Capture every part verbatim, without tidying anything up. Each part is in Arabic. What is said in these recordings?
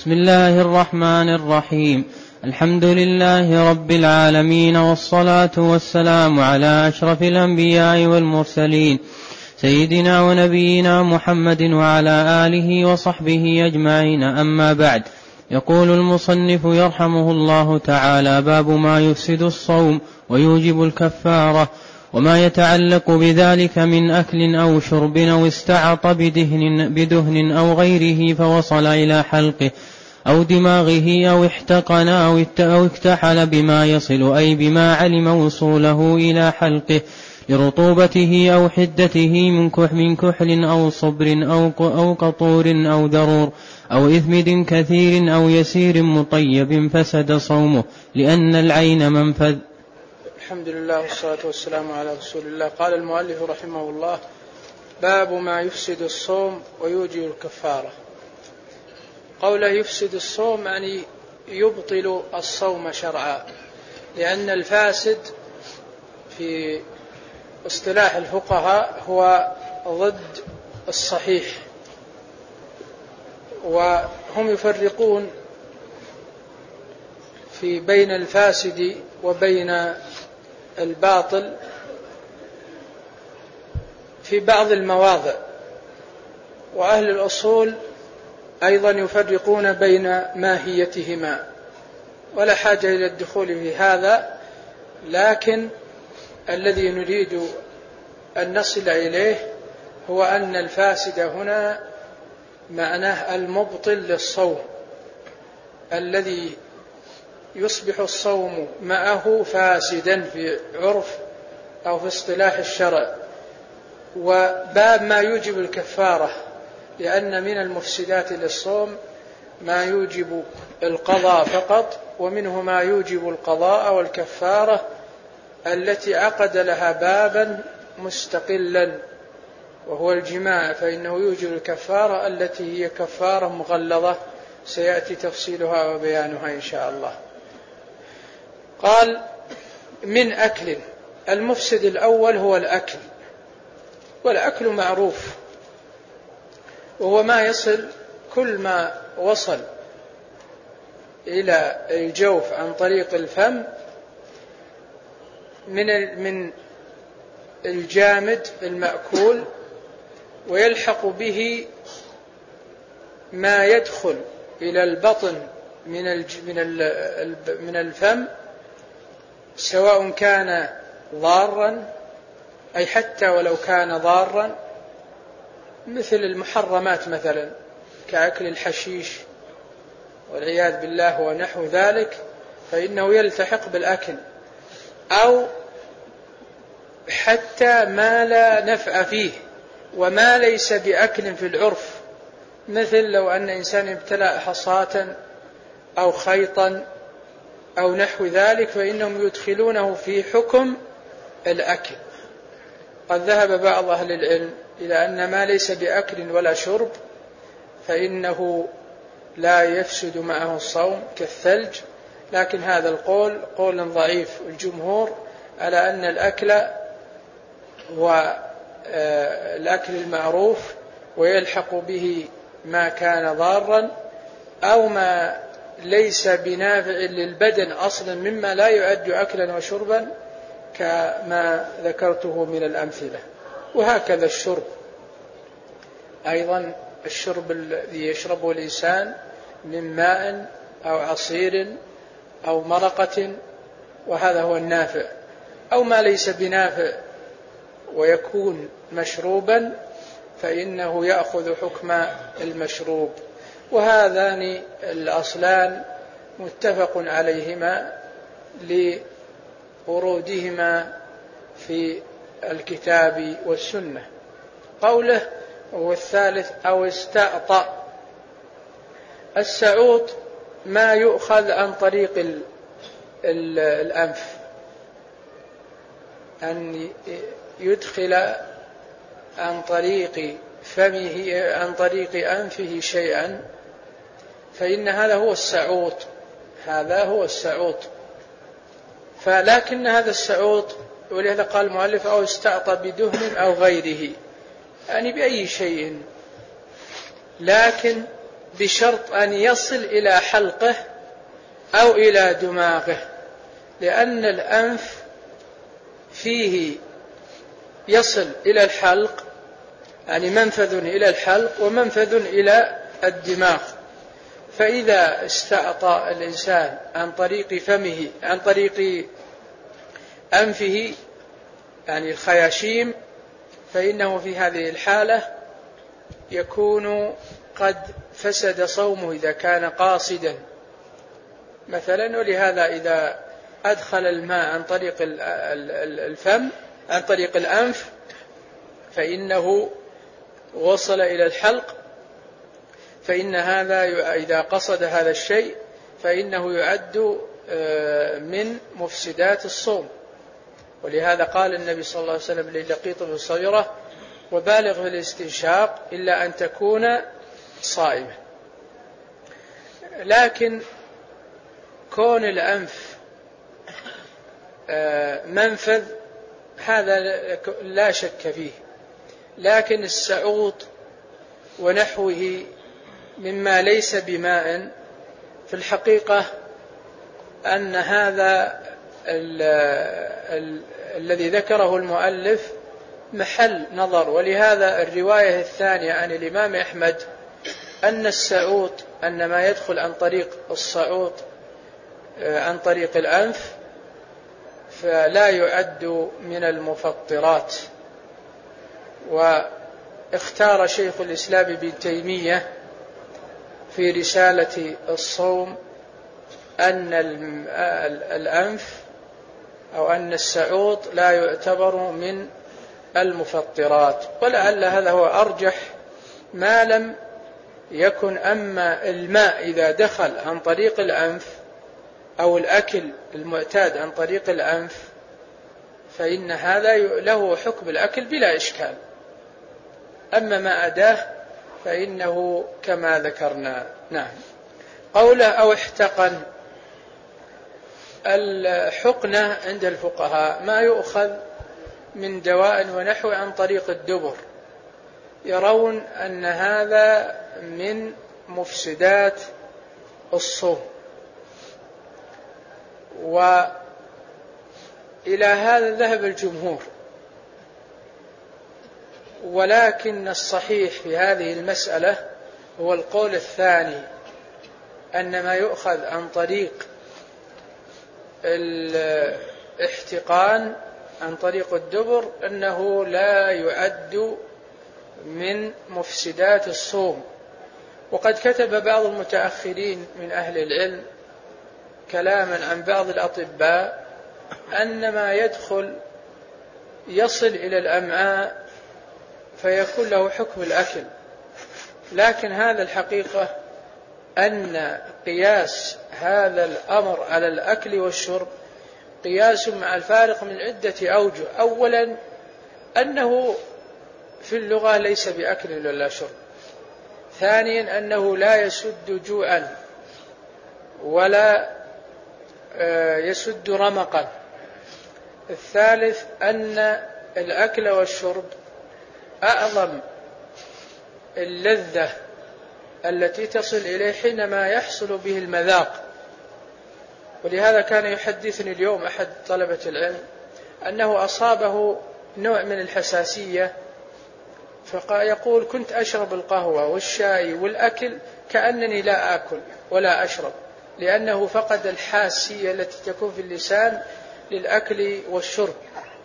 بسم الله الرحمن الرحيم. الحمد لله رب العالمين، والصلاة والسلام على أشرف الأنبياء والمرسلين، سيدنا ونبينا محمد وعلى آله وصحبه أجمعين. أما بعد، يقول المصنف يرحمه الله تعالى: باب ما يفسد الصوم ويوجب الكفارة، وما يتعلق بذلك من أكل أو شرب أو استعط بدهن, بدهن أو غيره فوصل إلى حلقه أو دماغه أو احتقن أو اكتحل بما يصل، أي بما علم وصوله إلى حلقه لرطوبته أو حدته من كحل أو صبر أو قطور أو ذرور أو إثمد كثير أو يسير مطيب فسد صومه، لأن العين منفذ. الحمد لله والصلاة والسلام على رسول الله. قال المؤلف رحمه الله: باب ما يفسد الصوم ويوجب الكفارة. قوله يفسد الصوم يعني يبطل الصوم شرعا، لأن الفاسد في اصطلاح الفقهاء هو ضد الصحيح، وهم يفرقون في بين الفاسد وبين الباطل في بعض المواضع، وأهل الأصول أيضا يفرقون بين ماهيتهما، ولا حاجة إلى الدخول في هذا، لكن الذي نريد أن نصل إليه هو أن الفاسد هنا معناه المبطل للصوم، الذي يصبح الصوم معه فاسدا في عرف أو في اصطلاح الشرع. وباب ما يوجب الكفارة، لأن من المفسدات للصوم ما يوجب القضاء فقط، ومنه ما يوجب القضاء والكفارة التي عقد لها بابا مستقلا، وهو الجماع، فإنه يوجب الكفارة التي هي كفارة مغلظة سيأتي تفصيلها وبيانها إن شاء الله. قال: من أكل. المفسد الأول هو الأكل، والأكل معروف، وهو ما يصل، كل ما وصل إلى الجوف عن طريق الفم من من الجامد المأكول، ويلحق به ما يدخل إلى البطن من من الفم، سواء كان ضارا، أي حتى ولو كان ضارا، مثل المحرمات مثلا كأكل الحشيش والعياذ بالله ونحو ذلك، فإنه يلتحق بالأكل، أو حتى ما لا نفع فيه وما ليس بأكل في العرف، مثل لو أن إنسان ابتلع حصاة أو خيطا أو نحو ذلك، فإنهم يدخلونه في حكم الأكل. قد ذهب بعض أهل العلم إلى أن ما ليس بأكل ولا شرب فإنه لا يفسد معه الصوم كالثلج، لكن هذا القول قول ضعيف. الجمهور على أن الأكل هو الأكل المعروف، ويلحق به ما كان ضارا أو ما ليس بنافع للبدن أصلا مما لا يعد أكلا وشربا، كما ذكرته من الأمثلة. وهكذا الشرب أيضا، الشرب الذي يشربه الإنسان من ماء أو عصير أو مرقة، وهذا هو النافع، أو ما ليس بنافع ويكون مشروبا فإنه يأخذ حكم المشروب. وهذان الأصلان متفق عليهما لورودهما في الكتاب والسنة. قوله هو الثالث: أو استعطى. السعوط ما يؤخذ عن طريق ال ال الأنف، أن يدخل عن طريق فمه عن طريق أنفه شيئا، فإن هذا هو السعوط، هذا هو السعوط. فلكن هذا السعوط، ولهذا قال المؤلف: أو استعطى بدهن أو غيره، يعني بأي شيء، لكن بشرط أن يصل إلى حلقه أو إلى دماغه، لأن الأنف فيه يصل إلى الحلق، يعني منفذ إلى الحلق ومنفذ إلى الدماغ. فإذا استعطى الإنسان عن طريق فمه عن طريق أنفه يعني الخياشيم، فإنه في هذه الحالة يكون قد فسد صومه إذا كان قاصدا مثلا. ولهذا إذا أدخل الماء عن طريق الفم عن طريق الأنف فإنه وصل إلى الحلق، فإن هذا إذا قصد هذا الشيء فإنه يعد من مفسدات الصوم. ولهذا قال النبي صلى الله عليه وسلم للقيط بن صبيرة: وبالغ في الاستنشاق إلا أن تكون صائما. لكن كون الأنف منفذ هذا لا شك فيه، لكن السعوط ونحوه مما ليس بماء في الحقيقة أن هذا ال ال الذي ذكره المؤلف محل نظر. ولهذا الرواية الثانية عن الإمام أحمد أن السعوط أن ما يدخل عن طريق الصعوط عن طريق الأنف فلا يعد من المفطرات. واختار شيخ الإسلام ابن تيمية في رسالة الصوم أن الأنف أو أن السعوط لا يعتبر من المفطرات، ولعل هذا هو أرجح ما لم يكن. أما الماء إذا دخل عن طريق الأنف أو الأكل المعتاد عن طريق الأنف فإن هذا له حكم الأكل بلا إشكال. أما ما أداه فإنه كما ذكرنا. نعم. قوله أو احتقن، الحقنة عند الفقهاء ما يؤخذ من دواء ونحو عن طريق الدبر، يرون أن هذا من مفسدات الصوم، وإلى هذا ذهب الجمهور. ولكن الصحيح في هذه المسألة هو القول الثاني، أن ما يؤخذ عن طريق الاحتقان عن طريق الدبر أنه لا يعد من مفسدات الصوم. وقد كتب بعض المتأخرين من أهل العلم كلاما عن بعض الأطباء أن ما يدخل يصل إلى الأمعاء فيكون له حكم الأكل. لكن هذا الحقيقة أن قياس هذا الأمر على الأكل والشرب قياس مع الفارق من عدة أوجه. أولا أنه في اللغة ليس بأكل ولا شرب. ثانيا أنه لا يسد جوعا ولا يسد رمقا. الثالث أن الأكل والشرب أعظم اللذة التي تصل إليه حينما يحصل به المذاق. ولهذا كان يحدثني اليوم أحد طلبة العلم أنه أصابه نوع من الحساسية، فيقول: كنت أشرب القهوة والشاي والأكل كأنني لا آكل ولا أشرب، لأنه فقد الحاسية التي تكون في اللسان للأكل والشرب.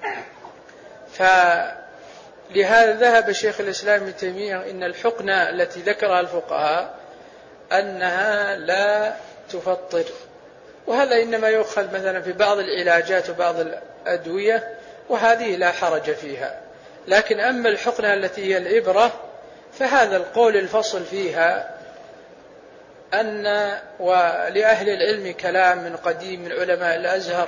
فلهذا ذهب شيخ الإسلام ابن تيمية إن الحقنة التي ذكرها الفقهاء أنها لا تفطر، وهذا إنما يؤخذ مثلا في بعض العلاجات وبعض الأدوية، وهذه لا حرج فيها. لكن أما الحقنة التي هي الإبرة فهذا القول الفصل فيها أن ولأهل العلم كلام من قديم من علماء الأزهر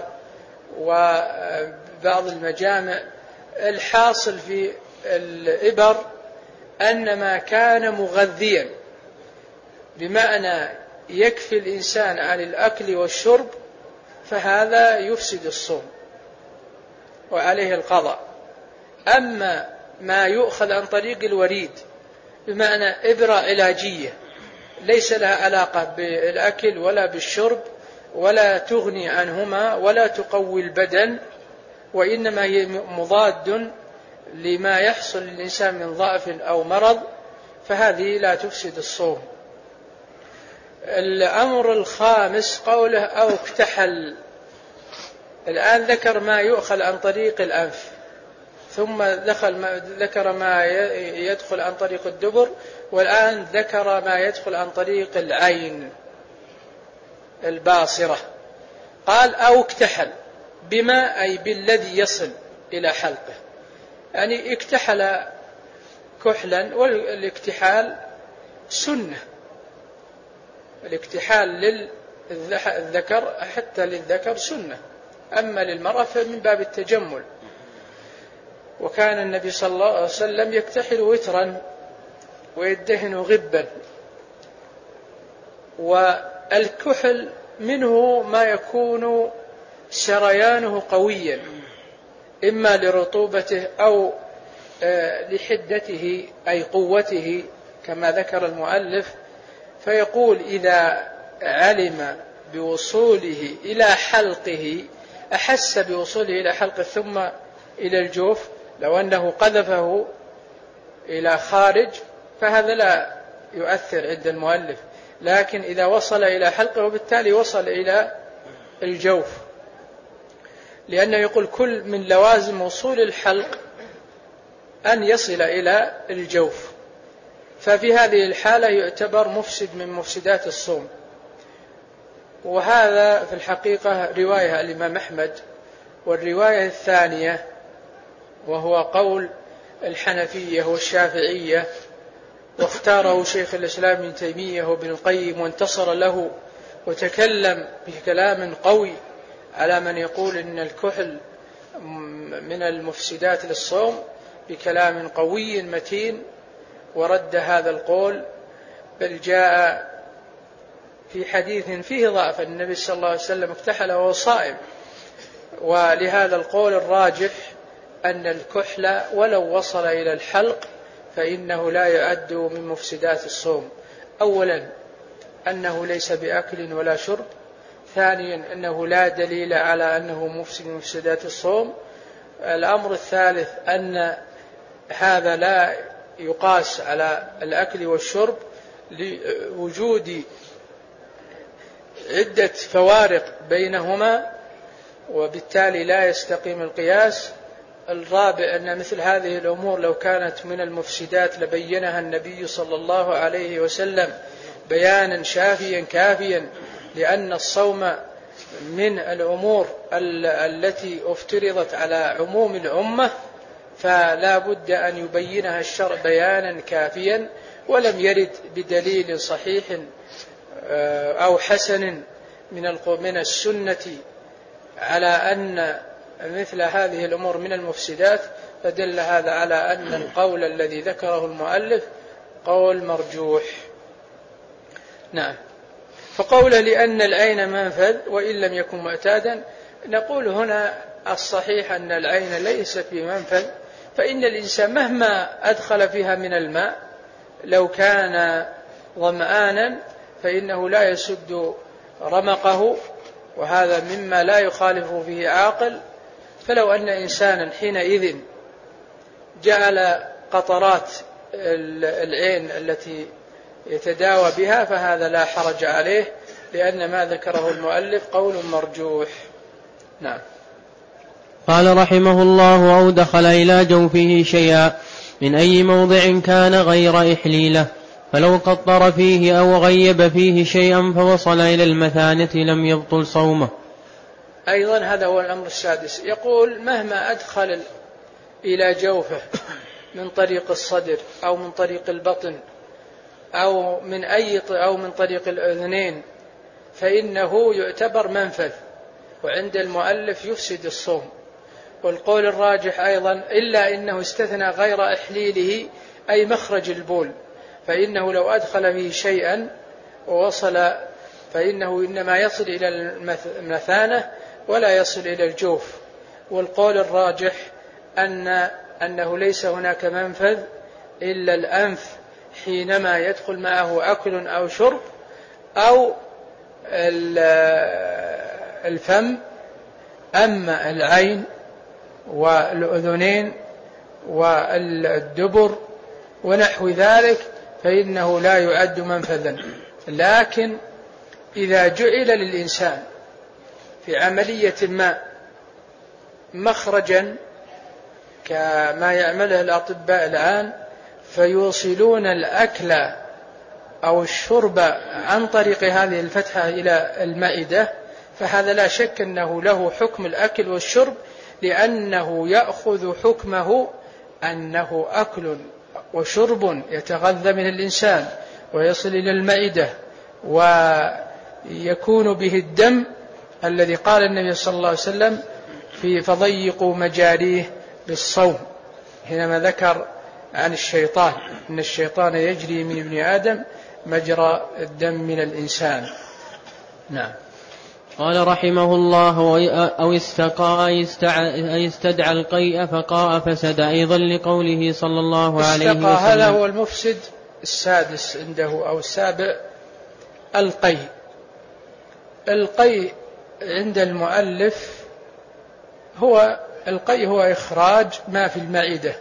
وبعض المجامع. الحاصل في الإبر أن ما كان مغذيا بمعنى يكفي الإنسان عن الأكل والشرب فهذا يفسد الصوم وعليه القضاء. أما ما يؤخذ عن طريق الوريد بمعنى إبرة علاجية ليس لها علاقة بالأكل ولا بالشرب، ولا تغني عنهما ولا تقوي البدن، وإنما هي مضاد لما يحصل للإنسان من ضعف أو مرض، فهذه لا تفسد الصوم. الأمر الخامس قوله أو اكتحل. الآن ذكر ما يؤخذ عن طريق الأنف، ثم ذكر ما يدخل عن طريق الدبر، والآن ذكر ما يدخل عن طريق العين الباصرة. قال أو اكتحل، بما أي بالذي يصل إلى حلقه، يعني اكتحل كحلا، والاكتحال سنة. الاكتحال للذكر حتى للذكر سنة، أما للمرأة فمن باب التجمل. وكان النبي صلى الله عليه وسلم يكتحل وترا ويدهن غبا. والكحل منه ما يكون سريانه قويا، إما لرطوبته أو لحدته أي قوته كما ذكر المؤلف. فيقول إذا علم بوصوله إلى حلقه، أحس بوصوله إلى حلقه ثم إلى الجوف، لو أنه قذفه إلى خارج فهذا لا يؤثر عند المؤلف، لكن إذا وصل إلى حلقه وبالتالي وصل إلى الجوف، لأنه يقول كل من لوازم وصول الحلق أن يصل إلى الجوف، ففي هذه الحالة يعتبر مفسد من مفسدات الصوم. وهذا في الحقيقة رواية الإمام أحمد. والرواية الثانية وهو قول الحنفية والشافعية، واختاره شيخ الإسلام ابن تيمية وابن القيم وانتصر له وتكلم بكلام قوي على من يقول إن الكحل من المفسدات للصوم بكلام قوي متين، ورد هذا القول، بل جاء في حديث فيه ضعف النبي صلى الله عليه وسلم اكتحل وهو صائم. ولهذا القول الراجح أن الكحل ولو وصل إلى الحلق فإنه لا يعد من مفسدات الصوم. أولا أنه ليس بأكل ولا شرب، ثانيا أنه لا دليل على أنه مفسد من مفسدات الصوم. الأمر الثالث أن هذا لا يقاس على الأكل والشرب لوجود عدة فوارق بينهما، وبالتالي لا يستقيم القياس. الرابع أن مثل هذه الأمور لو كانت من المفسدات لبينها النبي صلى الله عليه وسلم بيانا شافيا كافيا، لأن الصوم من الأمور التي افترضت على عموم الأمة، فلا بد أن يبينها الشرع بيانا كافيا. ولم يرد بدليل صحيح أو حسن من السنة على أن مثل هذه الأمور من المفسدات، فدل هذا على أن القول الذي ذكره المؤلف قول مرجوح. نعم. فقوله لأن العين منفذ وإن لم يكن معتادا، نقول هنا الصحيح أن العين ليست بمنفذ، فإن الإنسان مهما أدخل فيها من الماء لو كان ظمآنا فإنه لا يسد رمقه، وهذا مما لا يخالف فيه عاقل. فلو أن إنسانا حينئذ جعل قطرات العين التي يتداوى بها فهذا لا حرج عليه، لأن ما ذكره المؤلف قول مرجوح. نعم. قال رحمه الله أو دخل إلى جوفه شيئا من أي موضع كان غير إحليله، فلو قطر فيه أو غيب فيه شيئا فوصل إلى المثانة لم يبطل صومه. أيضا هذا هو الأمر السادس، يقول مهما أدخل إلى جوفه من طريق الصدر أو من طريق البطن أو من أي أو من طريق الأذنين فإنه يعتبر منفذ، وعند المؤلف يفسد الصوم. والقول الراجح أيضا إلا إنه استثنى غير إحليله أي مخرج البول، فإنه لو أدخل فيه شيئا ووصل فإنه إنما يصل إلى المثانة ولا يصل إلى الجوف. والقول الراجح أن أنه ليس هناك منفذ إلا الأنف، حينما يدخل معه أكل أو شرب أو الفم. أما العين والأذنين والدبر ونحو ذلك فإنه لا يعد منفذا. لكن إذا جعل للإنسان في عملية ما مخرجا كما يعمله الأطباء الآن فيوصلون الأكل أو الشرب عن طريق هذه الفتحة إلى المعدة، فهذا لا شك أنه له حكم الأكل والشرب، لأنه يأخذ حكمه أنه أكل وشرب يتغذى من الإنسان ويصل إلى المعدة ويكون به الدم الذي قال النبي صلى الله عليه وسلم في فضيقوا مجاريه بالصوم حينما ذكر عن الشيطان إن الشيطان يجري من ابن آدم مجرى الدم من الإنسان. نعم. قال رحمه الله: أو استقى أي استدعى القيء فقاء فسد، أيضا لقوله صلى الله عليه وسلم. استقى هذا هو المفسد السادس عنده أو السابع. القيء القيء عند المؤلف هو القيء هو إخراج ما في المعدة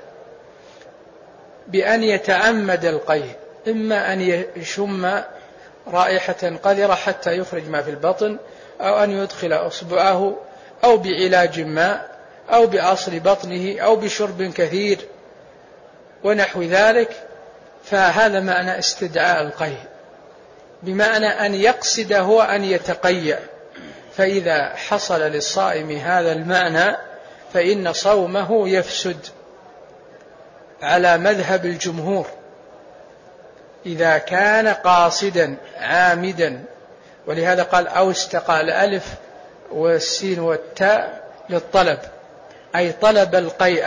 بأن يتعمد القيء، إما أن يشم رائحة قذرة حتى يخرج ما في البطن، أو أن يدخل أصبعه، أو بعلاج ما، أو بعصر بطنه، أو بشرب كثير ونحو ذلك. فهذا معنى استدعاء القيء، بمعنى أن يقصد هو أن يتقيأ. فإذا حصل للصائم هذا المعنى فإن صومه يفسد على مذهب الجمهور إذا كان قاصدا عامدا. ولهذا قال أو استقى الألف والسين والتاء للطلب، أي طلب القيء،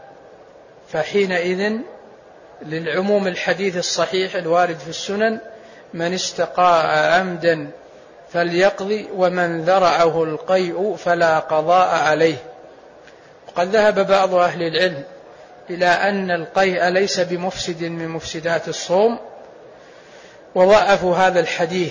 فحينئذ للعموم الحديث الصحيح الوارد في السنن: من استقاء عمدا فليقضي ومن ذرعه القيء فلا قضاء عليه. وقد ذهب بعض أهل العلم إلى أن القيء ليس بمفسد من مفسدات الصوم، وضعفوا هذا الحديث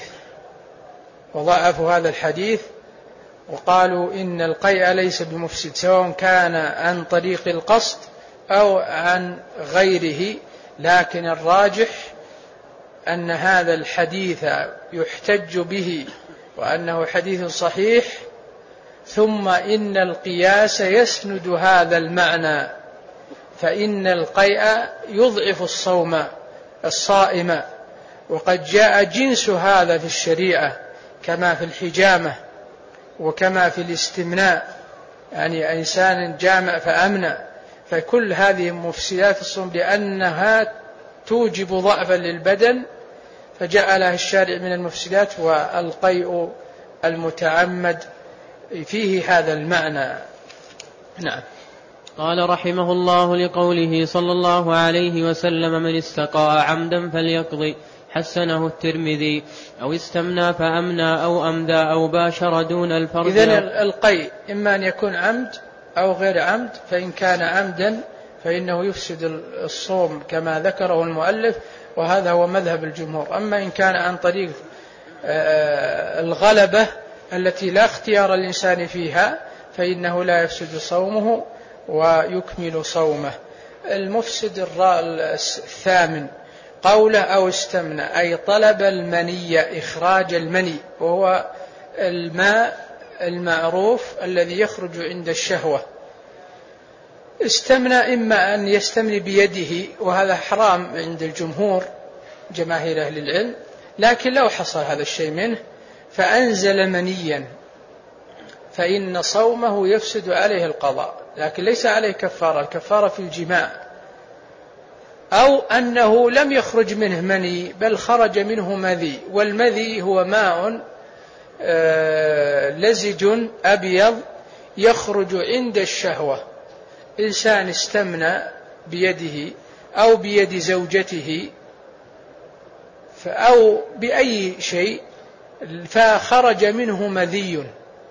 وضعفوا هذا الحديث وقالوا إن القيء ليس بمفسد، سواء كان عن طريق القصد أو عن غيره. لكن الراجح أن هذا الحديث يحتج به وأنه حديث صحيح، ثم إن القياس يسند هذا المعنى، فإن القيء يضعف الصوم الصائم، وقد جاء جنس هذا في الشريعة كما في الحجامة وكما في الاستمناء، يعني إنسان جامع فأمنى، فكل هذه مفسدات الصوم لأنها توجب ضعفا للبدن، فجعلها الشارع من المفسدات، والقيء المتعمد فيه هذا المعنى. نعم. قال رحمه الله: لقوله صلى الله عليه وسلم: من استقاء عمدا فليقضي، حسنه الترمذي. أو استمنى فأمنى أو أمدى أو باشر دون الفرج. إذن القيء إما أن يكون عمد أو غير عمد، فإن كان عمدا فإنه يفسد الصوم كما ذكره المؤلف، وهذا هو مذهب الجمهور. أما إن كان عن طريق الغلبة التي لا اختيار الإنسان فيها فإنه لا يفسد صومه ويكمل صومه. المفسد الثامن قوله أو استمنى، أي طلب المني، إخراج المني، وهو الماء المعروف الذي يخرج عند الشهوة. استمنى إما أن يستمني بيده، وهذا حرام عند الجمهور جماهير أهل العلم، لكن لو حصل هذا الشيء منه فأنزل منيا فإن صومه يفسد عليه القضاء، لكن ليس عليه كفارة، الكفارة في الجماع. أو أنه لم يخرج منه مني بل خرج منه مذي، والمذي هو ماء لزج أبيض يخرج عند الشهوة. إنسان استمنى بيده أو بيد زوجته أو بأي شيء فخرج منه مذي.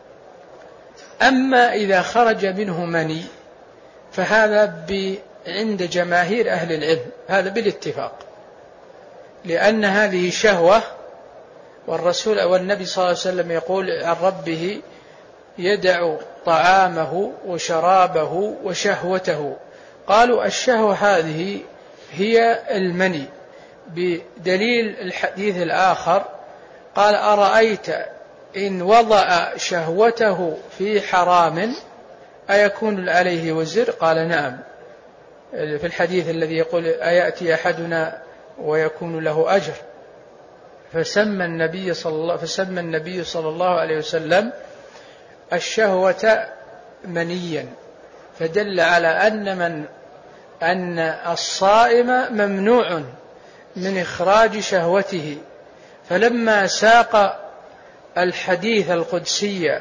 أما إذا خرج منه مني فهذا عند جماهير أهل العلم، هذا بالاتفاق، لأن هذه شهوة، والرسول والنبي صلى الله عليه وسلم يقول عن ربه يدع طعامه وشرابه وشهوته. قالوا الشهوة هذه هي المني، بدليل الحديث الآخر قال أرأيت إن وضع شهوته في حرام أيكون عليه وزر؟ قال نعم، في الحديث الذي يقول أيأتي أحدنا ويكون له أجر. فسمى النبي صلى الله فسمى النبي صلى الله عليه وسلم الشهوة منيا، فدل على أن من أن الصائم ممنوع من إخراج شهوته. فلما ساق الحديث القدسي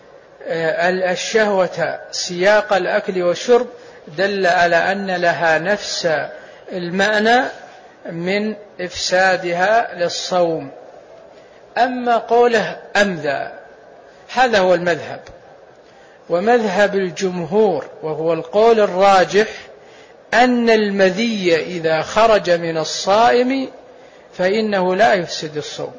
الشهوة سياق الأكل والشرب دل على أن لها نفس المعنى من إفسادها للصوم. أما قوله أمذى هذا هو المذهب، ومذهب الجمهور وهو القول الراجح أن المذي إذا خرج من الصائم فإنه لا يفسد الصوم،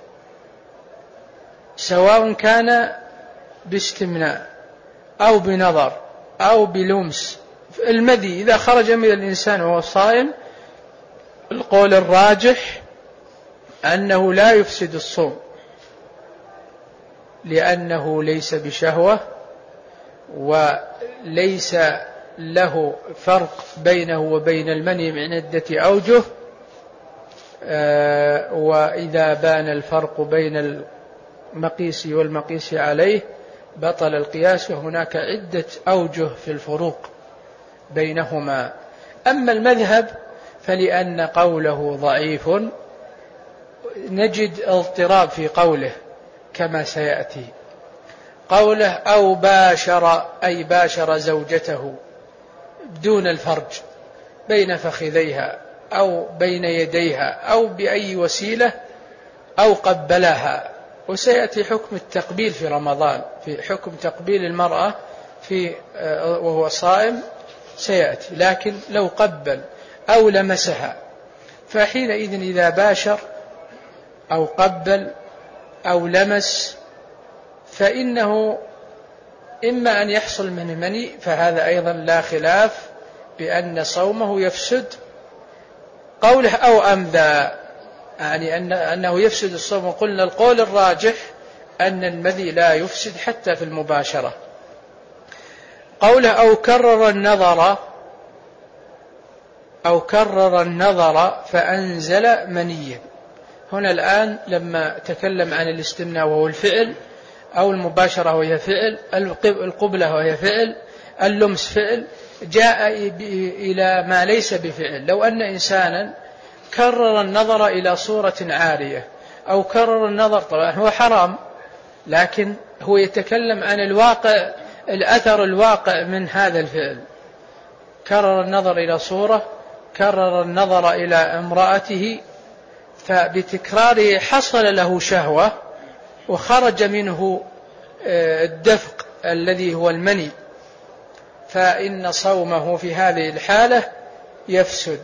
سواء كان باستمناء أو بنظر أو بلمس. المذي إذا خرج من الإنسان وهو صائم القول الراجح أنه لا يفسد الصوم، لأنه ليس بشهوة وليس له فرق بينه وبين المني من عدة أوجه. وإذا بان الفرق بين المقيس والمقيس عليه بطل القياس، وهناك عدة أوجه في الفروق بينهما. أما المذهب فلأن قوله ضعيف نجد اضطراب في قوله كما سيأتي. قوله أو باشر أي باشر زوجته دون الفرج بين فخذيها أو بين يديها أو بأي وسيلة أو قبلها. وسيأتي حكم التقبيل في رمضان، في حكم تقبيل المرأة في وهو صائم سيأتي، لكن لو قبل أو لمسها فحينئذ إذا باشر أو قبل أو لمس فإنه إما أن يحصل من مني، فهذا أيضا لا خلاف بأن صومه يفسد. قوله أو أمذى يعني أن أنه يفسد الصوم، قلنا القول الراجح أن المذي لا يفسد حتى في المباشرة. قوله أو كرر النظر أو كرر النظر فأنزل منيا. هنا الآن لما تكلم عن الاستمناء وهو الفعل، أو المباشرة وهي فعل، القبلة وهي فعل، اللمس فعل، جاء إلى ما ليس بفعل. لو أن إنسانا كرر النظر إلى صورة عارية أو كرر النظر، طبعا هو حرام، لكن هو يتكلم عن الواقع، الأثر الواقع من هذا الفعل. كرر النظر إلى صورة، كرر النظر إلى امرأته، فبتكراره حصل له شهوة وخرج منه الدفق الذي هو المني، فإن صومه في هذه الحالة يفسد.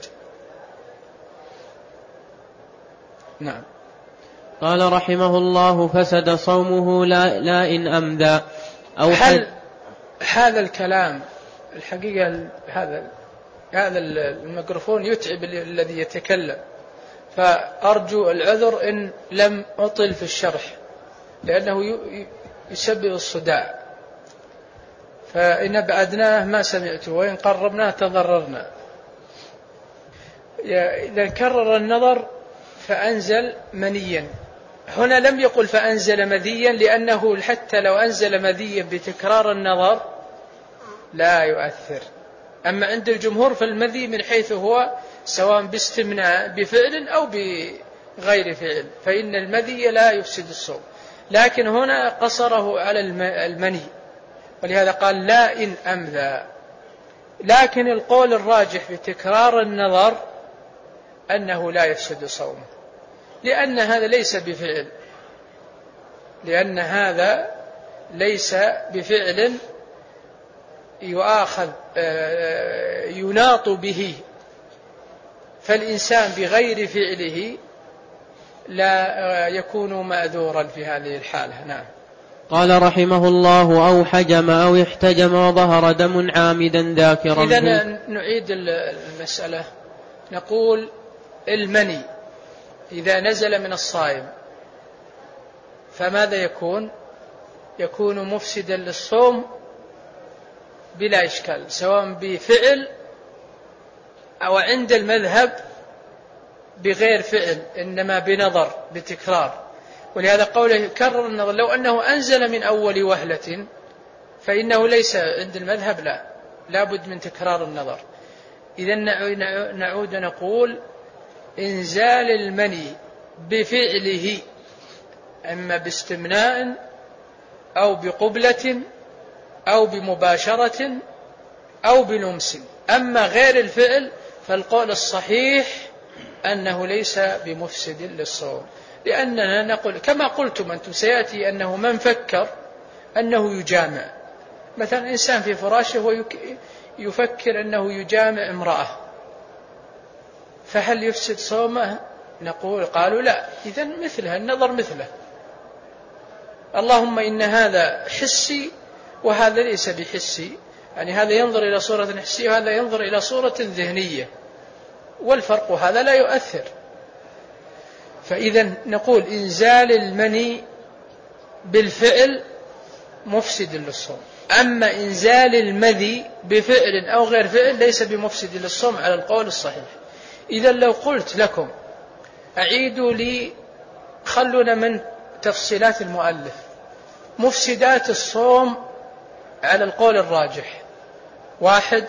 نعم. قال رحمه الله فسد صومه لا, لا إن أمذى أو هل هذا الكلام الحقيقة هذا هذا الميكروفون يتعب الذي يتكلم، فأرجو العذر إن لم أطل في الشرح لأنه يسبب الصداع، فإن أبعدناه ما سمعته وإن قربناه تضررنا. إذا كرر النظر فأنزل منيا، هنا لم يقل فأنزل مذيا، لأنه حتى لو أنزل مذيا بتكرار النظر لا يؤثر. أما عند الجمهور فالمذي من حيث هو سواء باستمناء بفعل أو بغير فعل فإن المذي لا يفسد الصوم، لكن هنا قصره على المني، ولهذا قال لا إن أمذى. لكن القول الراجح بتكرار النظر أنه لا يفسد صومه، لأن هذا ليس بفعل، لأن هذا ليس بفعل يؤاخذ يناط به، فالإنسان بغير فعله لا يكون مأذورا في هذه الحالة. نعم. قال رحمه الله: أو حجم أو احتجم وظهر دم عامدا ذاكرا. إذن نعيد المسألة، نقول المني إذا نزل من الصائم فماذا يكون؟ يكون مفسدا للصوم بلا إشكال، سواء بفعل أو عند المذهب بغير فعل، إنما بنظر بتكرار. ولهذا قوله كرر النظر، لو أنه أنزل من أول وهلة فإنه ليس عند المذهب لا لابد من تكرار النظر. إذن نعود نقول إنزال المني بفعله، إما باستمناء أو بقبلة أو بمباشرة أو بلمس. أما غير الفعل فالقول الصحيح أنه ليس بمفسد للصوم، لأننا نقول كما قلتم أنتم سيأتي أنه من فكر أنه يجامع، مثلا إنسان في فراشه ويفكر أنه يجامع امرأة، فهل يفسد صومه؟ نقول قالوا لا، إذن مثله النظر مثله، اللهم إن هذا حسي وهذا ليس بحسي، يعني هذا ينظر إلى صورة حسية وهذا ينظر إلى صورة ذهنية، والفرق هذا لا يؤثر. فإذا نقول إنزال المني بالفعل مفسد للصوم، أما إنزال المذي بفعل أو غير فعل ليس بمفسد للصوم على القول الصحيح. إذا لو قلت لكم أعيدوا لي، خلونا من تفصيلات المؤلف، مفسدات الصوم على القول الراجح: واحد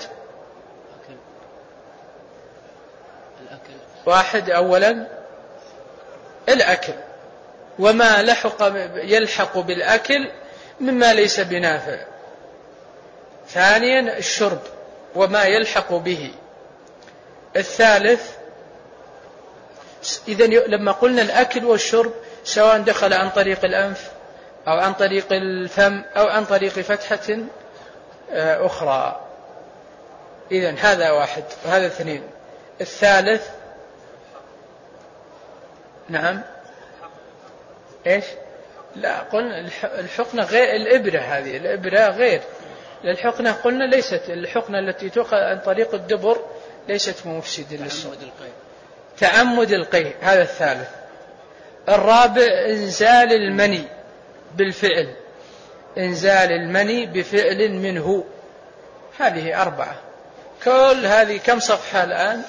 واحد أولا الأكل وما لحق يلحق بالأكل مما ليس بنافع. ثانيا الشرب وما يلحق به. الثالث، إذن لما قلنا الأكل والشرب سواء دخل عن طريق الأنف أو عن طريق الفم أو عن طريق فتحة أخرى، إذن هذا واحد وهذا اثنين. الثالث نعم إيش؟ لا قلنا الحقنة غير الإبرة، هذه الإبرة غير الحقنة، قلنا ليست الحقنة التي تؤخذ عن طريق الدبر ليست مفسدة للصوم. تعمد القيء هذا الثالث. الرابع إنزال المني بالفعل، إنزال المني بفعل منه. هذه أربعة، كل هذه كم صفحة الآن؟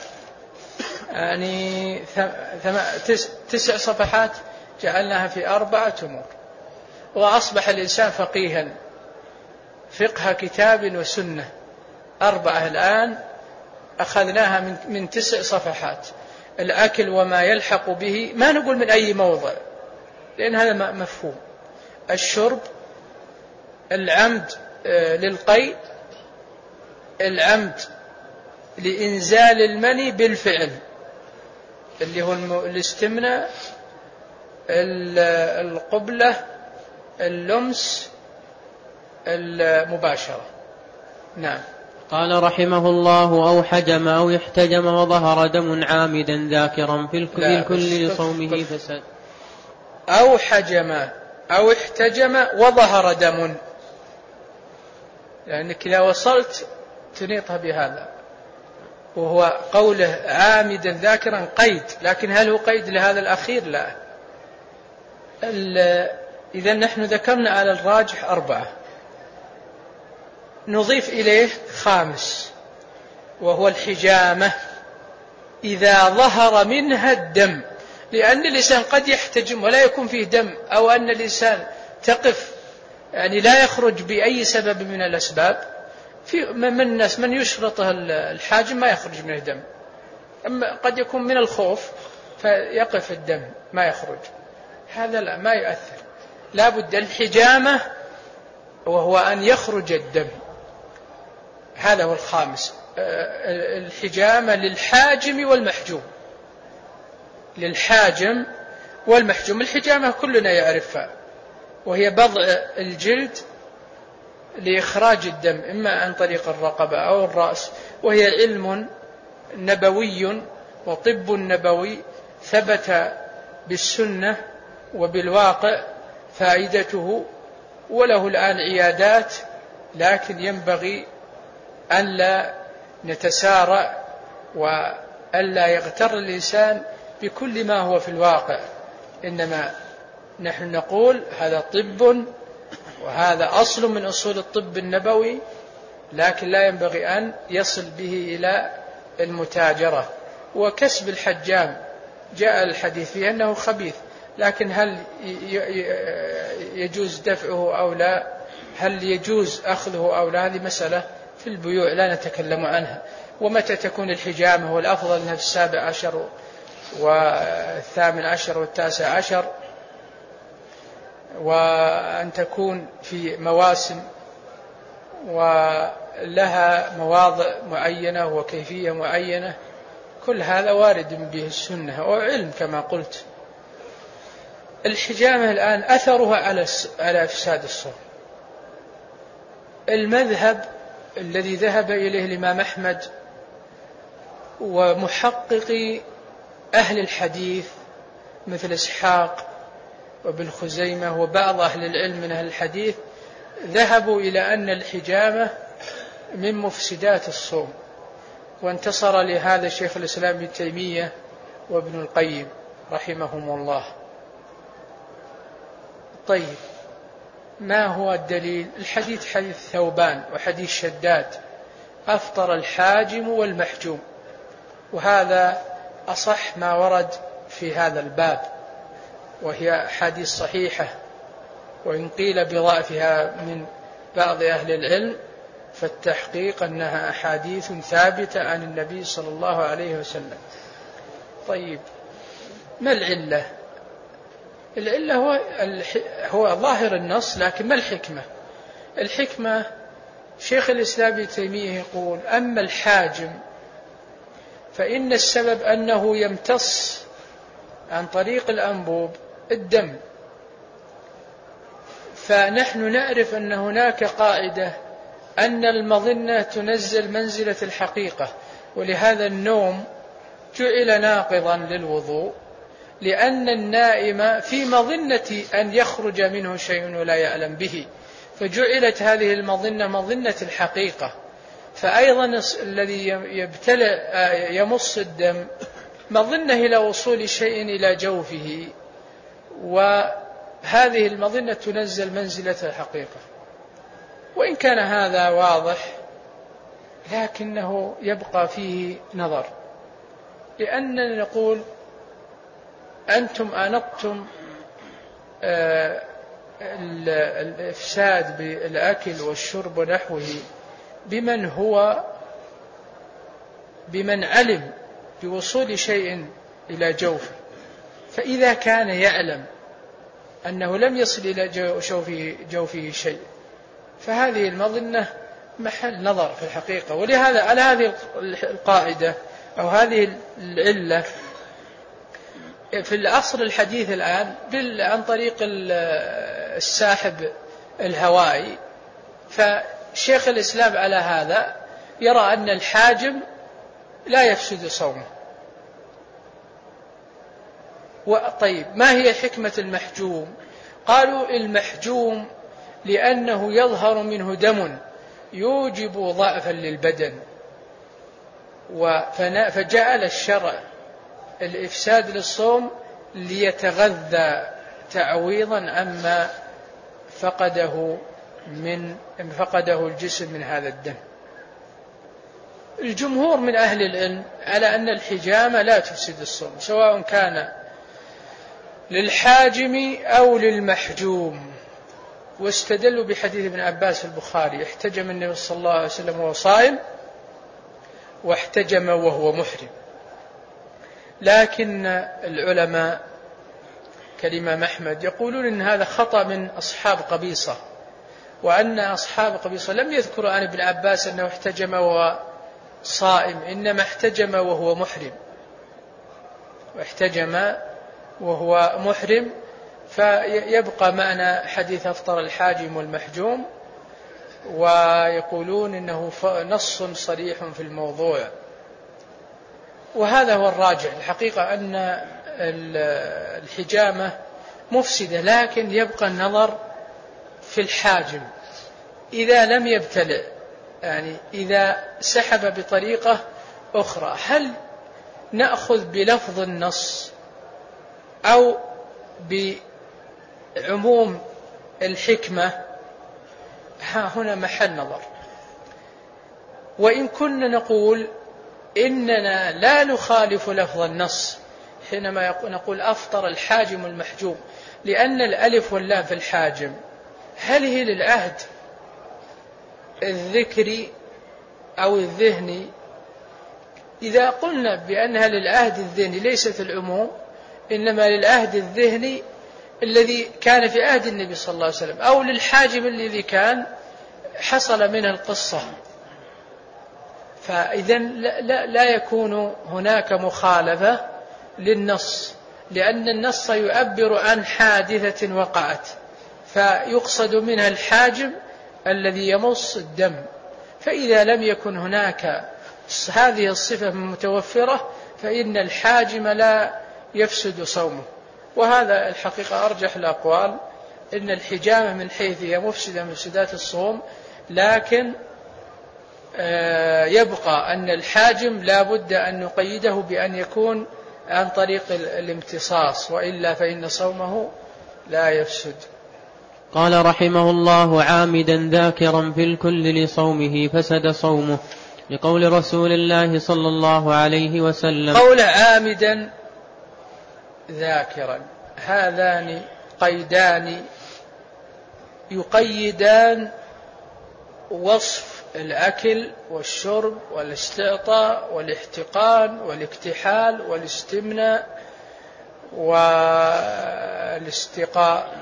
يعني تسع صفحات جعلناها في أربعة أمور، وأصبح الإنسان فقيها فقه كتاب وسنة. أربعة الآن أخذناها من, من تسع صفحات. الأكل وما يلحق به، ما نقول من أي موضع لأن هذا مفهوم. الشرب، العمد للقيء، العمد لإنزال المني بالفعل اللي هو الاستمناء، القبلة، اللمس، المباشرة. نعم. قال رحمه الله: أو حجم أو احتجم وظهر دم عامدا ذاكرا في الكل لصومه فسد. أو حجم أو احتجم وظهر دم، لأنك إذا وصلت تنيطها بهذا، وهو قوله عامدا ذاكرا قيد، لكن هل هو قيد لهذا الأخير؟ لا. إذا نحن ذكرنا على الراجح أربعة، نضيف إليه خامس وهو الحجامة إذا ظهر منها الدم، لأن الإنسان قد يحتجم ولا يكون فيه دم، أو أن الإنسان تقف يعني لا يخرج بأي سبب من الأسباب. في من الناس من يشرطه الحاجم ما يخرج منه دم، أما قد يكون من الخوف فيقف الدم ما يخرج، هذا لا ما يؤثر. لا بد الحجامة وهو أن يخرج الدم، هذا هو الخامس. الحجامة للحاجم والمحجوم، للحاجم والمحجوم. الحجامة كلنا يعرفها، وهي بضع الجلد لإخراج الدم إما عن طريق الرقبة أو الرأس، وهي علم نبوي وطب نبوي ثبت بالسنة وبالواقع فائدته، وله الآن عيادات، لكن ينبغي أن لا نتسارع وألا يغتر الإنسان بكل ما هو في الواقع، إنما نحن نقول هذا طب وهذا أصل من أصول الطب النبوي، لكن لا ينبغي أن يصل به إلى المتاجرة. وكسب الحجام جاء الحديث فيه أنه خبيث، لكن هل يجوز دفعه أو لا، هل يجوز أخذه أو لا، هذه مسألة في البيوع لا نتكلم عنها. ومتى تكون الحجامة؟ هو الأفضل أنها في السابع عشر والثامن عشر والتاسع عشر، وأن تكون في مواسم ولها مواضع معينة وكيفية معينة، كل هذا وارد به السنة وعلم كما قلت. الحجامة الآن أثرها على على إفساد الصوم. المذهب الذي ذهب إليه الإمام أحمد ومحققي أهل الحديث مثل إسحاق وابن خزيمة وبعض أهل العلم من أهل الحديث ذهبوا إلى أن الحجامة من مفسدات الصوم، وانتصر لهذا شيخ الإسلام ابن تيمية وابن القيم رحمهم الله. طيب، ما هو الدليل؟ الحديث حديث ثوبان وحديث شداد: أفطر الحاجم والمحجوم، وهذا أصح ما ورد في هذا الباب، وهي حديث صحيحة، وإن قيل بضعفها من بعض أهل العلم فالتحقيق أنها أحاديث ثابتة عن النبي صلى الله عليه وسلم. طيب، ما العلة؟ العلة هو, هو ظاهر النص، لكن ما الحكمة؟ الحكمة شيخ الإسلام ابن تيمية يقول: أما الحاجم فإن السبب أنه يمتص عن طريق الأنبوب الدم، فنحن نعرف أن هناك قاعدة أن المظنة تنزل منزلة الحقيقة، ولهذا النوم جعل ناقضا للوضوء، لأن النائم في مظنة أن يخرج منه شيء ولا يعلم به، فجعلت هذه المظنة مظنة الحقيقة. فأيضا الذي يبتلع يمص الدم مظنة إلى وصول شيء إلى جوفه، وهذه المظنة تنزل منزلة الحقيقة. وإن كان هذا واضح لكنه يبقى فيه نظر، لأننا نقول: أنتم أنطتم الإفساد بالأكل والشرب ونحوه بمن هو بمن علم بوصول شيء إلى جوفه، فإذا كان يعلم أنه لم يصل إلى جوفه, جوفه شيء فهذه المظنة محل نظر في الحقيقة. ولهذا على هذه القاعدة أو هذه العلة في العصر الحديث الآن عن طريق الساحب الهوائي، فشيخ الإسلام على هذا يرى أن الحاجم لا يفسد صومه. طيب، ما هي حكمة المحجوم؟ قالوا: المحجوم لأنه يظهر منه دم يوجب ضعفا للبدن، فجعل الشرع الإفساد للصوم ليتغذى تعويضا عما فقده من فقده الجسم من هذا الدم. الجمهور من أهل العلم على أن الحجامة لا تفسد الصوم، سواء كان للحاجم أو للمحجوم، واستدلوا بحديث ابن عباس البخاري: احتجم النبي صلى الله عليه وسلم وهو صائم واحتجم وهو محرم. لكن العلماء كالإمام أحمد يقولون إن هذا خطأ من أصحاب قبيصة، وأن أصحاب قبيصة لم يذكروا عن ابن عباس أنه احتجم وهو صائم، إنما احتجم وهو محرم، واحتجم وهو محرم، فيبقى معنى حديث أفطر الحاجم والمحجوم، ويقولون إنه نص صريح في الموضوع. وهذا هو الراجح. الحقيقة أن الحجامة مفسدة، لكن يبقى النظر في الحاجم إذا لم يبتلع، يعني إذا سحب بطريقة أخرى، هل نأخذ بلفظ النص أو بعموم الحكمة؟ ها هنا محل نظر. وإن كنا نقول إننا لا نخالف لفظ النص حينما نقول أفطر الحاجم المحجوم، لأن الألف واللام في الحاجم هل هي للعهد الذكري أو الذهني؟ إذا قلنا بأنها للعهد الذهني ليست العموم، إنما للعهد الذهني الذي كان في عهد النبي صلى الله عليه وسلم، أو للحاجم الذي كان حصل منه القصة. فإذا لا, لا يكون هناك مخالفة للنص، لأن النص يعبر عن حادثة وقعت، فيقصد منها الحاجم الذي يمص الدم. فإذا لم يكن هناك هذه الصفة متوفرة فإن الحاجم لا يفسد صومه. وهذا الحقيقة أرجح الأقوال، إن الحجامة من حيث هي مفسدة من مفسدات الصوم، لكن يبقى أن الحاجم لا بد أن نقيده بأن يكون عن طريق الامتصاص، وإلا فإن صومه لا يفسد. قال رحمه الله: عامدا ذاكرا في الكل لصومه فسد صومه، لقول رسول الله صلى الله عليه وسلم. قول عامدا ذاكرا، هذان قيدان يقيدان وصف الأكل والشرب والاستعطاء والاحتقان والاكتحال والاستمناء والاستقاء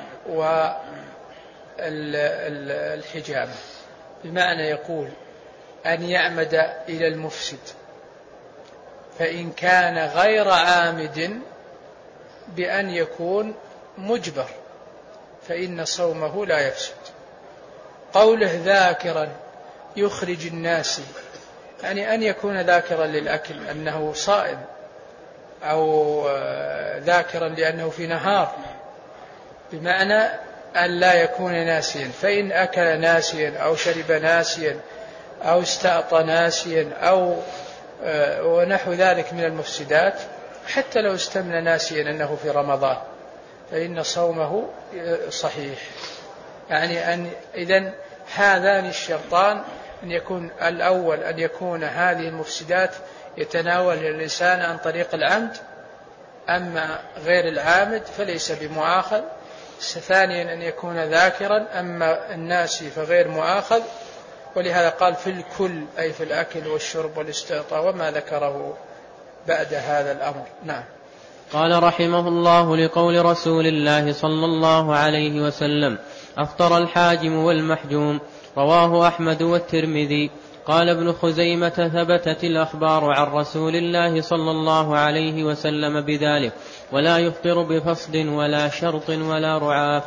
والحجامة، بمعنى يقول أن يعمد إلى المفسد، فإن كان غير عامد بأن يكون مجبر فإن صومه لا يفسد. قوله ذاكرا يخرج الناس، يعني أن يكون ذاكرا للأكل أنه صائم، أو ذاكرا لأنه في نهار، بمعنى أن لا يكون ناسيا، فإن أكل ناسيا أو شرب ناسيا أو استعطى ناسيا أو ونحو ذلك من المفسدات، حتى لو استمنى ناسيا أنه في رمضان فإن صومه صحيح. يعني أن إذن هذان الشرطان، أن يكون الأول أن يكون هذه المفسدات يتناول الإنسان عن طريق العمد، أما غير العامد فليس بمؤاخذ. ثانيا أن يكون ذاكرا، أما الناسي فغير مؤاخذ، ولهذا قال في الكل، أي في الأكل والشرب والاستعطاء وما ذكره بعد هذا الأمر. نعم. قال رحمه الله: لقول رسول الله صلى الله عليه وسلم: أفطر الحاجم والمحجوم، رواه أحمد والترمذي. قال ابن خزيمة: ثبتت الأخبار عن رسول الله صلى الله عليه وسلم بذلك، ولا يفطر بفصد ولا شرط ولا رعاف.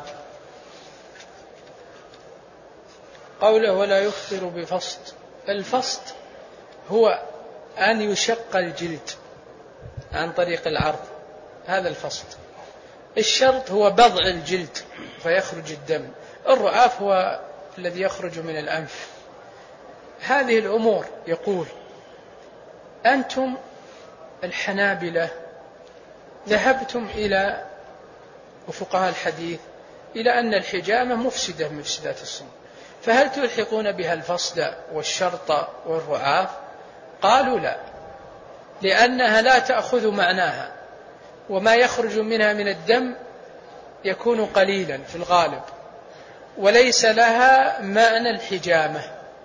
قوله ولا يفطر بفصد، الفصد هو أن يشق الجلد عن طريق العرض، هذا الفصد. الشرط هو بضع الجلد فيخرج الدم. الرعاف هو الذي يخرج من الأنف. هذه الأمور يقول أنتم الحنابلة ذهبتم إلى وفقهاء الحديث إلى أن الحجامة مفسدة من مفسدات الصوم، فهل تلحقون بها الفصد والشرط والرعاف؟ قالوا لا، لأنها لا تأخذ معناها، وما يخرج منها من الدم يكون قليلا في الغالب، وليس لها معنى الحجامة.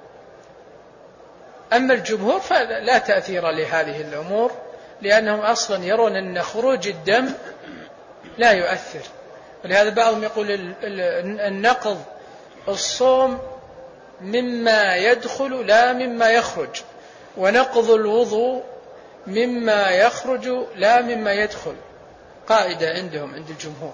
أما الجمهور فلا تأثير لهذه الأمور، لأنهم أصلا يرون أن خروج الدم لا يؤثر. ولهذا بعضهم يقول النقض الصوم مما يدخل لا مما يخرج، ونقض الوضوء مما يخرج لا مما يدخل، قاعدة عندهم عند الجمهور.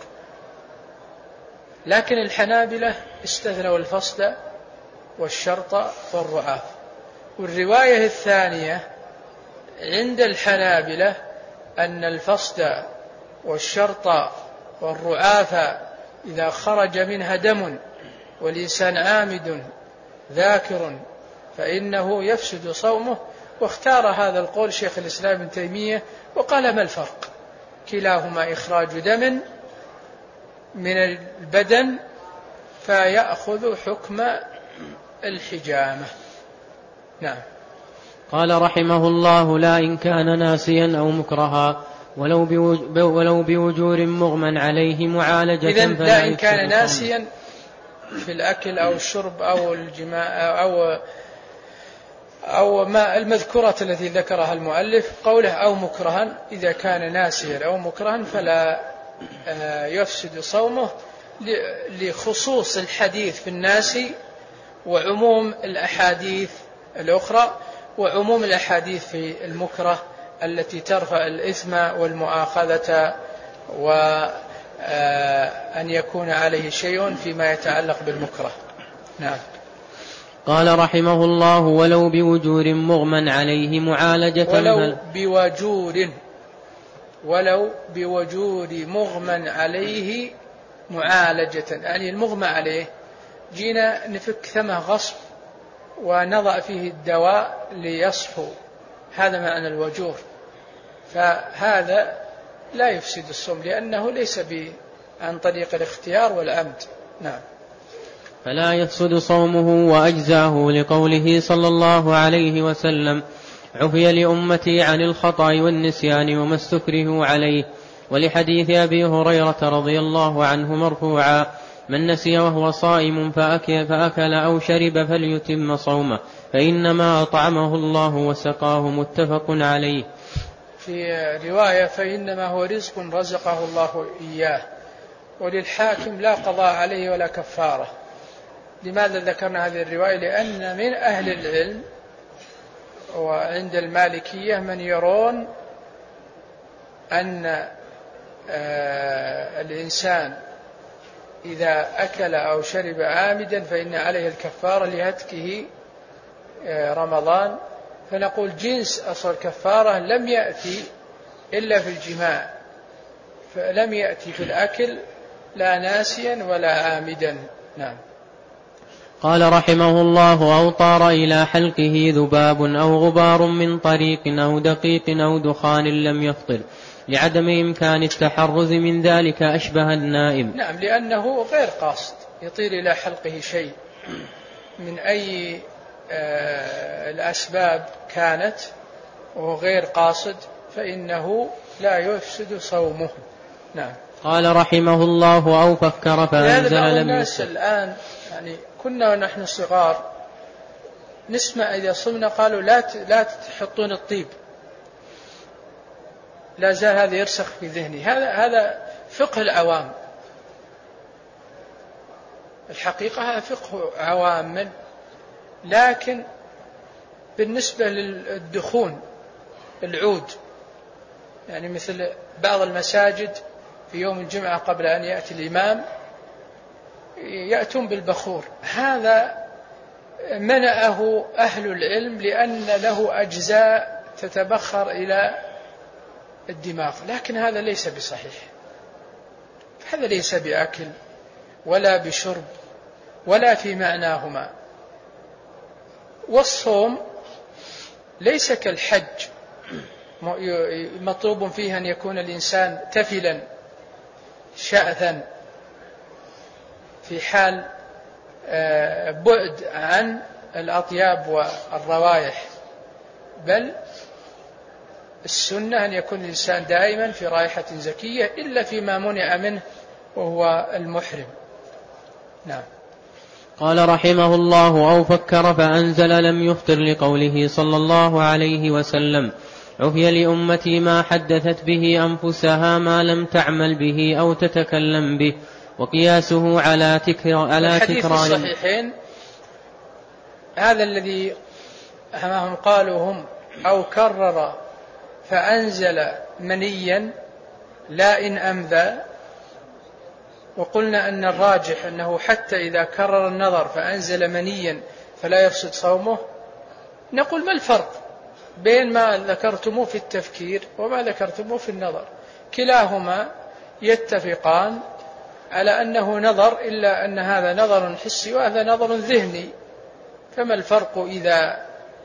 لكن الحنابلة استثنوا الفصل والشرط والرعاف. والرواية الثانية عند الحنابلة أن الفصل والشرط والرعاف إذا خرج منها دم والإنسان عامد ذاكر فإنه يفسد صومه. واختار هذا القول شيخ الإسلام ابن تيمية وقال: ما الفرق؟ كلاهما إخراج دم من البدن فيأخذ حكم الحجامة. نعم. قال رحمه الله: لا إن كان ناسيا أو مكرها ولو بوجور مغمى عليه معالجة. إذن لا إن كان ناسيا في الأكل أو الشرب أو الجماع أو أو ما المذكورة التي ذكرها المؤلف قوله أو مكرها، إذا كان ناسيا أو مكرها فلا يفسد صومه لخصوص الحديث في الناسي وعموم الأحاديث الأخرى وعموم الأحاديث في المكره التي ترفع الإثم والمؤاخذة وأن يكون عليه شيء فيما يتعلق بالمكره. نعم. قال رحمه الله: ولو بوجور مغمى عليه معالجة. ولو بوجور ولو بوجور مغمى عليه معالجة، يعني المغمى عليه جينا نفك ثمه غصب ونضع فيه الدواء ليصفو، هذا معنى الوجور، فهذا لا يفسد الصوم لأنه ليس عن طريق الاختيار والعمد. نعم. فلا يفسد صومه وأجزاه لقوله صلى الله عليه وسلم: عفي لأمتي عن الخطأ والنسيان وما استكرهوا عليه. ولحديث أبي هريرة رضي الله عنه مرفوعا: من نسي وهو صائم فأكل, فأكل أو شرب فليتم صومه فإنما أطعمه الله وسقاه. متفق عليه. في رواية: فإنما هو رزق رزقه الله إياه. وللحاكم: لا قضاء عليه ولا كفارة. لماذا ذكرنا هذه الرواية؟ لأن من أهل العلم وعند المالكية من يرون أن آه الإنسان إذا أكل أو شرب عامدا فإن عليه الكفارة لهتكه آه رمضان. فنقول جنس أصل الكفارة لم يأتي إلا في الجماع، فلم يأتي في الأكل لا ناسيا ولا عامدا. نعم. قال رحمه الله: أو طار إلى حلقه ذباب أو غبار من طريق أو دقيق أو دخان لم يفطر لعدم إمكان التحرز من ذلك أشبه النائم. نعم، لأنه غير قاصد، يطير إلى حلقه شيء من أي آه الأسباب كانت وهو غير قاصد فإنه لا يفسد صومه. نعم. قال رحمه الله: أو فكر فأنزل لم الناس الآن يعني كنا ونحن صغار نسمع إذا صمنا قالوا لا لا تحطون الطيب، لا زال هذا يرسخ في ذهني. هذا هذا فقه العوام، الحقيقة هذا فقه عوام. لكن بالنسبة للدخون العود، يعني مثل بعض المساجد في يوم الجمعة قبل أن يأتي الإمام يأتون بالبخور، هذا منعه أهل العلم لأن له أجزاء تتبخر إلى الدماغ، لكن هذا ليس بصحيح، هذا ليس بأكل ولا بشرب ولا في معناهما. والصوم ليس كالحج مطلوب فيه أن يكون الإنسان تفلا شأثا في حال بعد عن الأطياب والروائح، بل السنة أن يكون الإنسان دائما في رائحة زكية إلا فيما منع منه وهو المحرم. نعم. قال رحمه الله: أو فكر فأنزل لم يفطر لقوله صلى الله عليه وسلم: عفي لأمتي ما حدثت به أنفسها ما لم تعمل به أو تتكلم به. وقياسه على تكرار على تكرار الصحيحين هذا الذي هم قالوا هم أو كرر فأنزل منيا لا إن أمذى. وقلنا أن الراجح أنه حتى إذا كرر النظر فأنزل منيا فلا يفسد صومه. نقول: ما الفرق بين ما ذكرتموه في التفكير وما ذكرتموه في النظر؟ كلاهما يتفقان على أنه نظر، إلا أن هذا نظر حسي وهذا نظر ذهني. فما الفرق إذا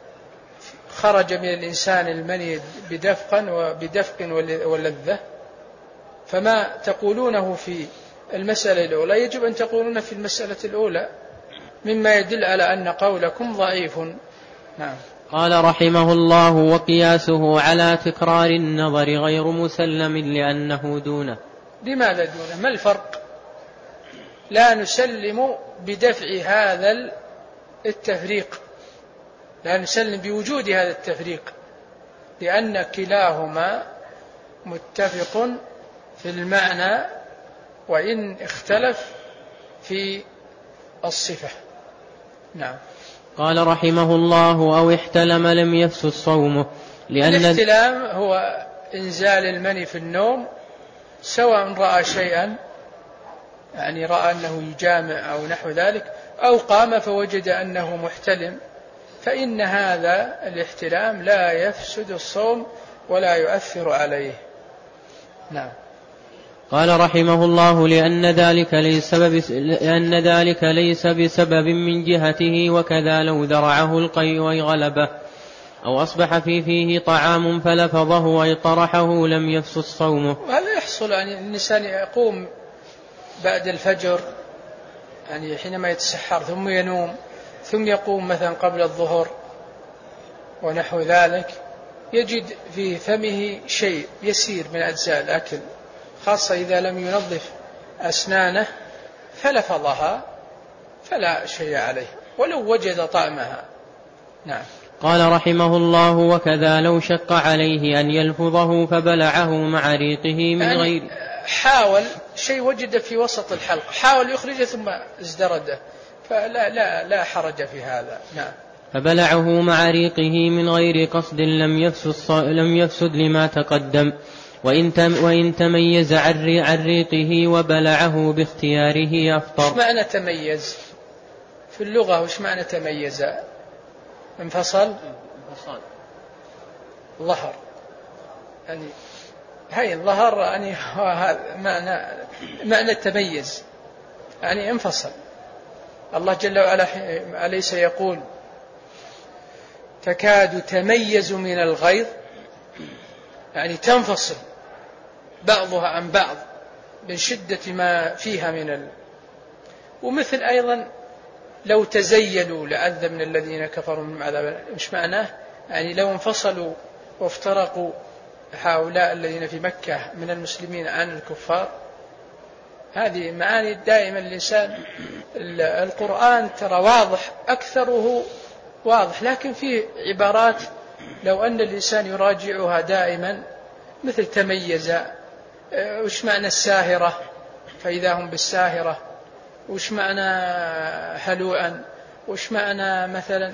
خرج من الإنسان المني بدفق وبدفق ولذة؟ فما تقولونه في المسألة الأولى يجب أن تقولون في المسألة الأولى، مما يدل على أن قولكم ضعيف. نعم. قال رحمه الله: وقياسه على تكرار النظر غير مسلم لأنه دونه. لماذا دونه؟ ما الفرق؟ لا نسلم بدفع هذا التفريق، لا نسلم بوجود هذا التفريق، لأن كلاهما متفق في المعنى وإن اختلف في الصفة. نعم. قال رحمه الله: أو احتلم لم يفسد صومه، لأن الاحتلام هو إنزال المني في النوم، سواء رأى شيئا، يعني رأى أنه يجامع أو نحو ذلك، أو قام فوجد أنه محتلم، فإن هذا الاحتلام لا يفسد الصوم ولا يؤثر عليه. نعم. قال رحمه الله: لأن ذلك ليس لأن ذلك ليس بسبب من جهته، وكذا لو ذرعه القيء وغلبه أو أصبح في فيه طعام فلفظه أي طرحه لم يفسد صومه. وهذا يحصل، يعني الإنسان يقوم بعد الفجر، يعني حينما يتسحر، ثم ينوم، ثم يقوم مثلا قبل الظهر ونحو ذلك، يجد في فمه شيء يسير من أجزاء الأكل، خاصة إذا لم ينظف أسنانه، فلفظها فلا شيء عليه ولو وجد طعمها. نعم. قال رحمه الله: وكذا لو شق عليه أن يلفظه فبلعه مع ريقه من يعني غير، حاول شيء وجد في وسط الحلق، حاول يخرجه ثم ازدرده، فلا لا لا حرج في هذا. نعم. فبلعه مع ريقه من غير قصد لم يفسد لم يفسد لما تقدم، وإن تميز عن ريقه وبلعه باختياره أفطر. وش معنى تميز في اللغة؟ وش معنى تميز؟ انفصل، انفصل، ظهر، يعني هاي الظهر، يعني هذا معنى معنى التميز، يعني انفصل. الله جل وعلا أليس يقول: تكاد تميز من الغيظ، يعني تنفصل بعضها عن بعض من شدة ما فيها من ال... ومثل أيضا لو تزيلوا لعذب من الذين كفروا من عذاب. مش معناه؟ يعني لو انفصلوا وافترقوا هؤلاء الذين في مكة من المسلمين عن الكفار. هذه معاني دائما الإنسان. القرآن ترى واضح، أكثره واضح، لكن فيه عبارات لو أن الإنسان يراجعها دائما، مثل تميز، وش معنى الساهرة فإذا هم بالساهرة، وش معنى هلوعا، وش معنى مثلا،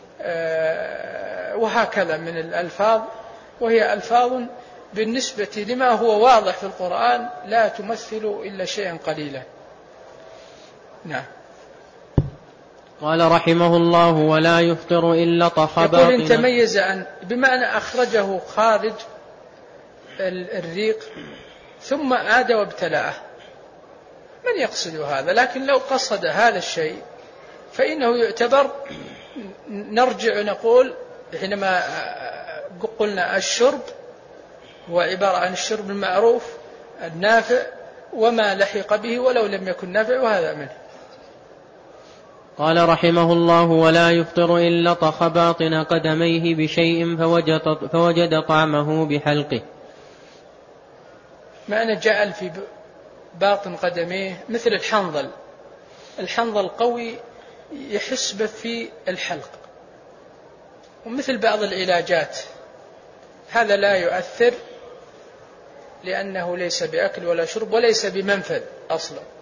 وهكذا من الألفاظ، وهي ألفاظ بالنسبة لما هو واضح في القرآن لا تمثل إلا شيئا قليلا. نعم. قال رحمه الله: ولا يفطر إلا طخ باطنا. يقول إن تميز عن، بمعنى أخرجه خارج الريق ثم عاد وابتلعه، من يقصد هذا؟ لكن لو قصد هذا الشيء فإنه يعتبر، نرجع نقول حينما قلنا الشرب هو عبارة عن الشرب المعروف النافع وما لحق به ولو لم يكن نافع، وهذا منه. قال رحمه الله: ولا يفطر إلا طخ باطن قدميه بشيء فوجد, فوجد طعمه بحلقه. معنى جعل في باطن قدميه مثل الحنظل، الحنظل قوي يحس به في الحلق، ومثل بعض العلاجات، هذا لا يؤثر لأنه ليس بأكل ولا شرب وليس بمنفذ أصلا.